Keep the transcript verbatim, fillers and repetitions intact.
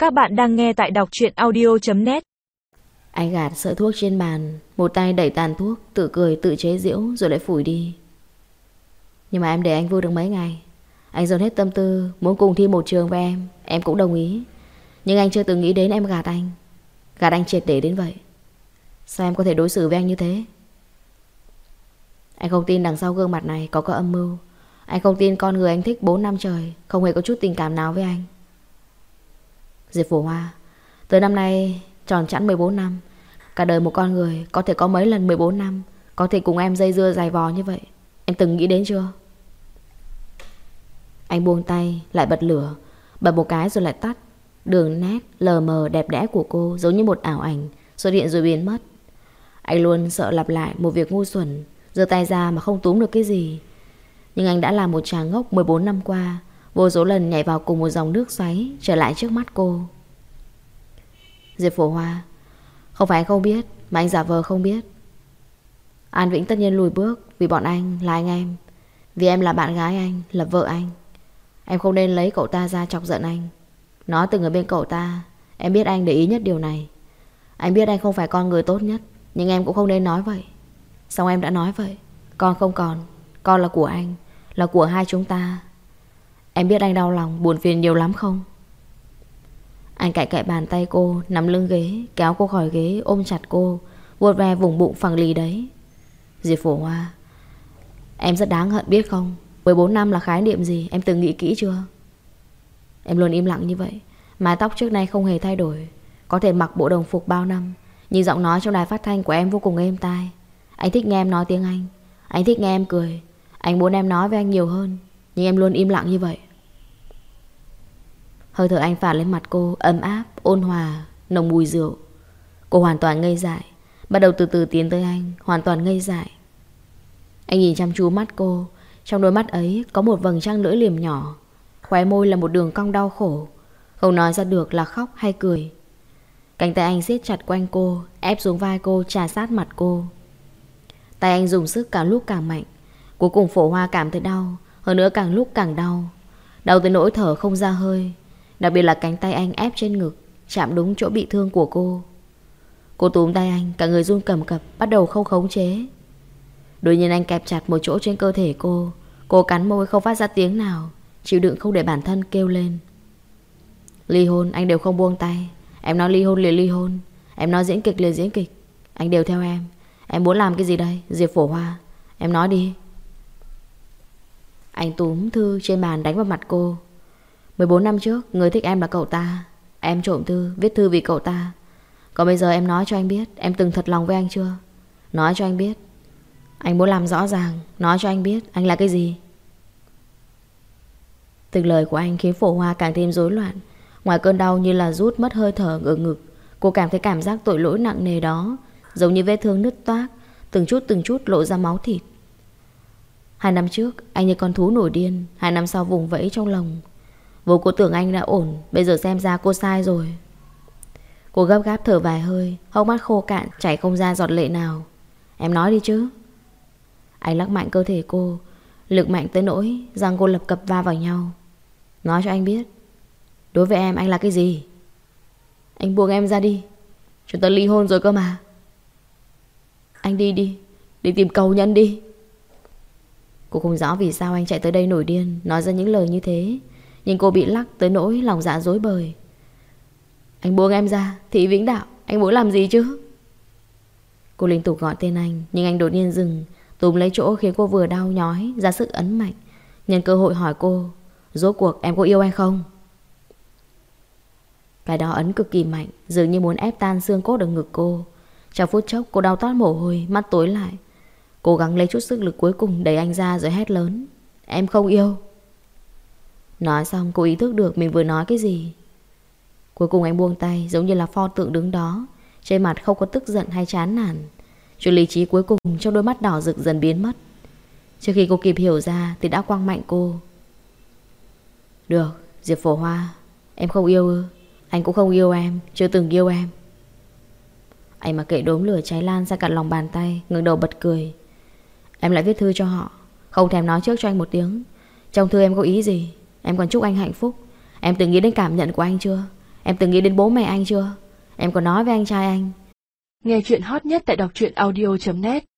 Các bạn đang nghe tại đọc truyện audio chấm net. Anh gạt sợi thuốc trên bàn, một tay đẩy tàn thuốc, tự cười tự chế giễu rồi lại phủi đi. Nhưng mà em để anh vui được mấy ngày. Anh dồn hết tâm tư muốn cùng thi một trường với em, em cũng đồng ý. Nhưng anh chưa từng nghĩ đến em gạt anh. Gạt anh triệt để đến vậy. Sao em có thể đối xử với anh như thế? Anh không tin đằng sau gương mặt này có có âm mưu. Anh không tin con người anh thích bốn năm trời không hề có chút tình cảm nào với anh. Diệp Phổ Hoa, tới năm nay tròn chẵn mười bốn năm. Cả đời một con người có thể có mấy lần mười bốn năm có thể cùng em dây dưa dài vò như vậy. Em từng nghĩ đến chưa? Anh buông tay, lại bật lửa. Bật một cái rồi lại tắt. Đường nét lờ mờ đẹp đẽ của cô giống như một ảo ảnh xuất hiện rồi biến mất. Anh luôn sợ lặp lại một việc ngu xuẩn, giơ tay ra mà không túm được cái gì. Nhưng anh đã là một chàng ngốc mười bốn năm qua, vô số lần nhảy vào cùng một dòng nước xoáy trở lại trước mắt cô. Diệp Phổ Hoa, không phải anh không biết, mà anh giả vờ không biết. An Vĩnh tất nhiên lùi bước vì bọn anh là anh em. Vì em là bạn gái anh, là vợ anh. Em không nên lấy cậu ta ra chọc giận anh. Nó từng ở bên cậu ta. Em biết anh để ý nhất điều này. Anh biết anh không phải con người tốt nhất, nhưng em cũng không nên nói vậy. Xong em đã nói vậy. Con không còn. Con là của anh, là của hai chúng ta. Em biết anh đau lòng, buồn phiền nhiều lắm không? Anh cạy cạy bàn tay cô, nắm lưng ghế, kéo cô khỏi ghế, ôm chặt cô, vuốt ve vùng bụng phẳng lì đấy. Diệp Phổ Hoa, em rất đáng hận biết không? mười bốn năm là khái niệm gì, em từng nghĩ kỹ chưa? Em luôn im lặng như vậy. Mái tóc trước nay không hề thay đổi. Có thể mặc bộ đồng phục bao năm, nhưng giọng nói trong đài phát thanh của em vô cùng êm tai. Anh thích nghe em nói tiếng Anh. Anh thích nghe em cười. Anh muốn em nói với anh nhiều hơn, nhưng em luôn im lặng như vậy. Hơi thở anh phả lên mặt cô, ấm áp, ôn hòa, nồng mùi rượu. Cô hoàn toàn ngây dại, bắt đầu từ từ tiến tới anh, hoàn toàn ngây dại. Anh nhìn chăm chú mắt cô. Trong đôi mắt ấy có một vầng trăng lưỡi liềm nhỏ. Khóe môi là một đường cong đau khổ, không nói ra được là khóc hay cười. Cánh tay anh siết chặt quanh cô, ép xuống vai cô, trà sát mặt cô. Tay anh dùng sức càng lúc càng mạnh. Cuối cùng Phổ Hoa cảm thấy đau, hơn nữa càng lúc càng đau. Đau tới nỗi thở không ra hơi. Đặc biệt là cánh tay anh ép trên ngực, chạm đúng chỗ bị thương của cô. Cô túm tay anh, cả người run cầm cập, bắt đầu không khống chế. Đột nhiên anh kẹp chặt một chỗ trên cơ thể cô. Cô cắn môi không phát ra tiếng nào, chịu đựng không để bản thân kêu lên. Ly hôn anh đều không buông tay. Em nói ly hôn liền ly hôn, em nói diễn kịch liền diễn kịch, anh đều theo em. Em muốn làm cái gì đây Diệp Phổ Hoa? Em nói đi. Anh túm thư trên bàn đánh vào mặt cô. mười bốn năm trước người thích em là cậu ta. Em trộm thư, viết thư vì cậu ta. Còn bây giờ em nói cho anh biết em từng thật lòng với anh chưa? Nói cho anh biết. Anh muốn làm rõ ràng. Nói cho anh biết anh là cái gì. Từng lời của anh khiến Phổ Hoa càng thêm rối loạn. Ngoài cơn đau như là rút mất hơi thở ở ngực, cô cảm thấy cảm giác tội lỗi nặng nề đó, giống như vết thương nứt toác, từng chút từng chút lộ ra máu thịt. Hai năm trước anh như con thú nổi điên, hai năm sau vùng vẫy trong lòng. Vô cô tưởng anh đã ổn, bây giờ xem ra cô sai rồi. Cô gấp gáp thở vài hơi, hốc mắt khô cạn, chảy không ra giọt lệ nào. Em nói đi chứ. Anh lắc mạnh cơ thể cô, lực mạnh tới nỗi răng cô lập cập va vào nhau. Nói cho anh biết, đối với em anh là cái gì? Anh buông em ra đi. Chúng ta ly hôn rồi cơ mà. Anh đi đi, đi tìm cầu nhân đi. Cô không rõ vì sao anh chạy tới đây nổi điên, nói ra những lời như thế. Nhưng cô bị lắc tới nỗi lòng dạ rối bời. Anh buông em ra, Thị Vĩnh Đạo, anh muốn làm gì chứ? Cô liên tục gọi tên anh, nhưng anh đột nhiên dừng, túm lấy chỗ khiến cô vừa đau nhói ra sức ấn mạnh. Nhân cơ hội hỏi cô, rốt cuộc em có yêu anh không? Cái đó ấn cực kỳ mạnh, dường như muốn ép tan xương cốt ở ngực cô. Trong phút chốc cô đau toát mồ hôi, mắt tối lại. Cố gắng lấy chút sức lực cuối cùng đẩy anh ra rồi hét lớn, em không yêu. Nói xong cô ý thức được mình vừa nói cái gì. Cuối cùng anh buông tay, giống như là pho tượng đứng đó, trên mặt không có tức giận hay chán nản. Chút lý trí cuối cùng trong đôi mắt đỏ rực dần biến mất. Trước khi cô kịp hiểu ra thì đã quăng mạnh cô. Được, Diệp Phổ Hoa, em không yêu ư? Anh cũng không yêu em, chưa từng yêu em. Anh mà kệ đốm lửa cháy lan ra cả lòng bàn tay, ngẩng đầu bật cười. Em lại viết thư cho họ, không thèm nói trước cho anh một tiếng. Trong thư em có ý gì? Em còn chúc anh hạnh phúc. Em từng nghĩ đến cảm nhận của anh chưa? Em từng nghĩ đến bố mẹ anh chưa? Em có nói với anh trai anh. Nghe chuyện hot nhất tại đọc truyện audio chấm net.